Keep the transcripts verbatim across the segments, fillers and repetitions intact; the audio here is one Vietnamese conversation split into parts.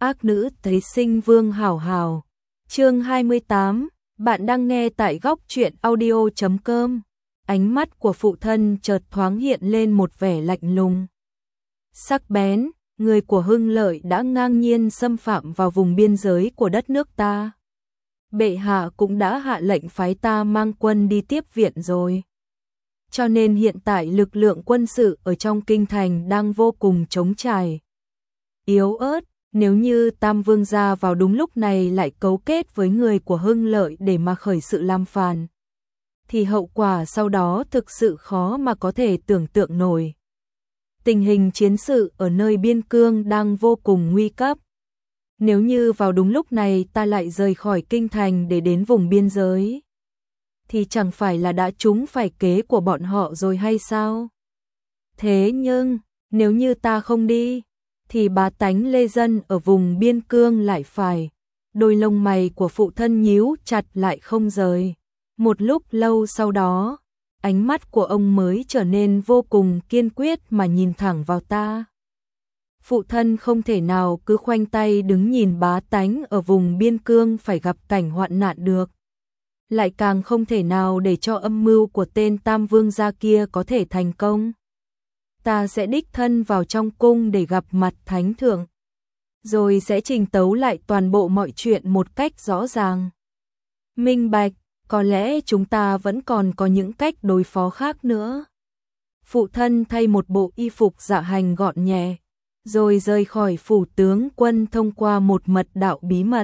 Ác nữ thấy sinh vương hảo hảo. Chương hai mươi tám, bạn đang nghe tại góc truyện audio chấm com. Ánh mắt của phụ thân chợt thoáng hiện lên một vẻ lạnh lùng. Sắc bén, người của Hưng Lợi đã ngang nhiên xâm phạm vào vùng biên giới của đất nước ta. Bệ hạ cũng đã hạ lệnh phái ta mang quân đi tiếp viện rồi. Cho nên hiện tại lực lượng quân sự ở trong kinh thành đang vô cùng trống trải, yếu ớt. Nếu như Tam Vương gia vào đúng lúc này lại cấu kết với người của Hưng Lợi để mà khởi sự làm phản, thì hậu quả sau đó thực sự khó mà có thể tưởng tượng nổi. Tình hình chiến sự ở nơi biên cương đang vô cùng nguy cấp. Nếu như vào đúng lúc này ta lại rời khỏi kinh thành để đến vùng biên giới, thì chẳng phải là đã trúng phải kế của bọn họ rồi hay sao? Thế nhưng, nếu như ta không đi, thì bá tánh lê dân ở vùng biên cương lại phải. Đôi lông mày của phụ thân nhíu chặt lại không rời. Một lúc lâu sau đó, ánh mắt của ông mới trở nên vô cùng kiên quyết mà nhìn thẳng vào ta. Phụ thân không thể nào cứ khoanh tay đứng nhìn bá tánh ở vùng biên cương phải gặp cảnh hoạn nạn được. Lại càng không thể nào để cho âm mưu của tên Tam Vương gia kia có thể thành công. Ta sẽ đích thân vào trong cung để gặp mặt thánh thượng, rồi sẽ trình tấu lại toàn bộ mọi chuyện một cách rõ ràng, minh bạch. Có lẽ chúng ta vẫn còn có những cách đối phó khác nữa. Phụ thân thay một bộ y phục dạ hành gọn nhẹ, rồi rời khỏi phủ tướng quân thông qua một mật đạo bí mật.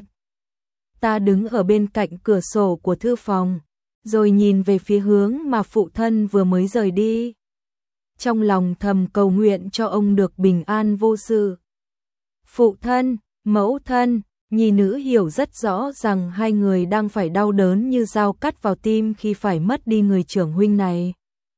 Ta đứng ở bên cạnh cửa sổ của thư phòng, rồi nhìn về phía hướng mà phụ thân vừa mới rời đi. Trong lòng thầm cầu nguyện cho ông được bình an vô sự. Phụ thân, mẫu thân, nhi nữ hiểu rất rõ rằng hai người đang phải đau đớn như dao cắt vào tim khi phải mất đi người trưởng huynh này.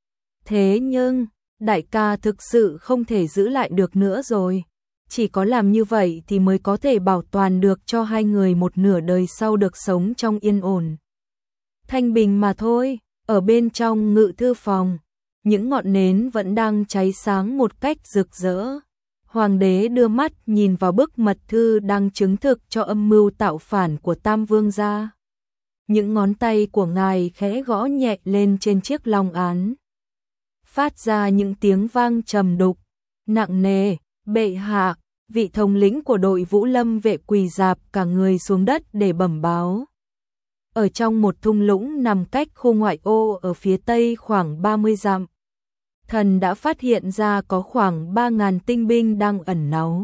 Thế nhưng, đại ca thực sự không thể giữ lại được nữa rồi. Chỉ có làm như vậy thì mới có thể bảo toàn được cho hai người một nửa đời sau được sống trong yên ổn, thanh bình mà thôi. Ở bên trong ngự thư phòng, những ngọn nến vẫn đang cháy sáng một cách rực rỡ. Hoàng đế đưa mắt nhìn vào bức mật thư đang chứng thực cho âm mưu tạo phản của Tam Vương gia. Những ngón tay của ngài khẽ gõ nhẹ lên trên chiếc long án, phát ra những tiếng vang trầm đục, nặng nề. Bệ hạ, vị thống lĩnh của đội Vũ Lâm vệ quỳ rạp cả người xuống đất để bẩm báo. Ở trong một thung lũng nằm cách khu ngoại ô ở phía tây khoảng ba mươi dặm, thần đã phát hiện ra có khoảng ba nghìn tinh binh đang ẩn náu.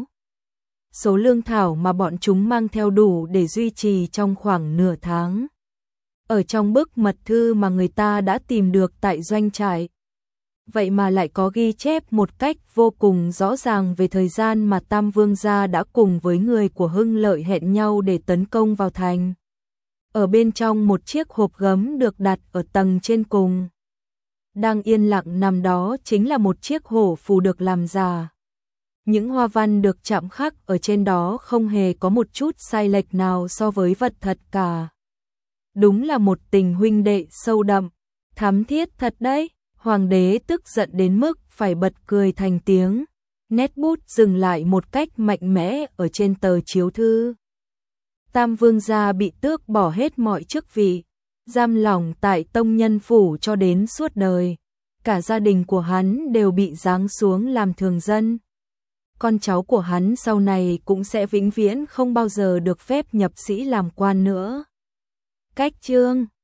Số lương thảo mà bọn chúng mang theo đủ để duy trì trong khoảng nửa tháng. Ở trong bức mật thư mà người ta đã tìm được tại doanh trại, vậy mà lại có ghi chép một cách vô cùng rõ ràng về thời gian mà Tam Vương gia đã cùng với người của Hưng Lợi hẹn nhau để tấn công vào thành. Ở bên trong một chiếc hộp gấm được đặt ở tầng trên cùng, đang yên lặng nằm đó chính là một chiếc hổ phù được làm giả. Những hoa văn được chạm khắc ở trên đó không hề có một chút sai lệch nào so với vật thật cả. Đúng là một tình huynh đệ sâu đậm, thắm thiết thật đấy. Hoàng đế tức giận đến mức phải bật cười thành tiếng, nét bút dừng lại một cách mạnh mẽ ở trên tờ chiếu thư. Tam Vương gia bị tước bỏ hết mọi chức vị, giam lỏng tại tông nhân phủ cho đến suốt đời. Cả gia đình của hắn đều bị giáng xuống làm thường dân. Con cháu của hắn sau này cũng sẽ vĩnh viễn không bao giờ được phép nhập sĩ làm quan nữa. Cách chương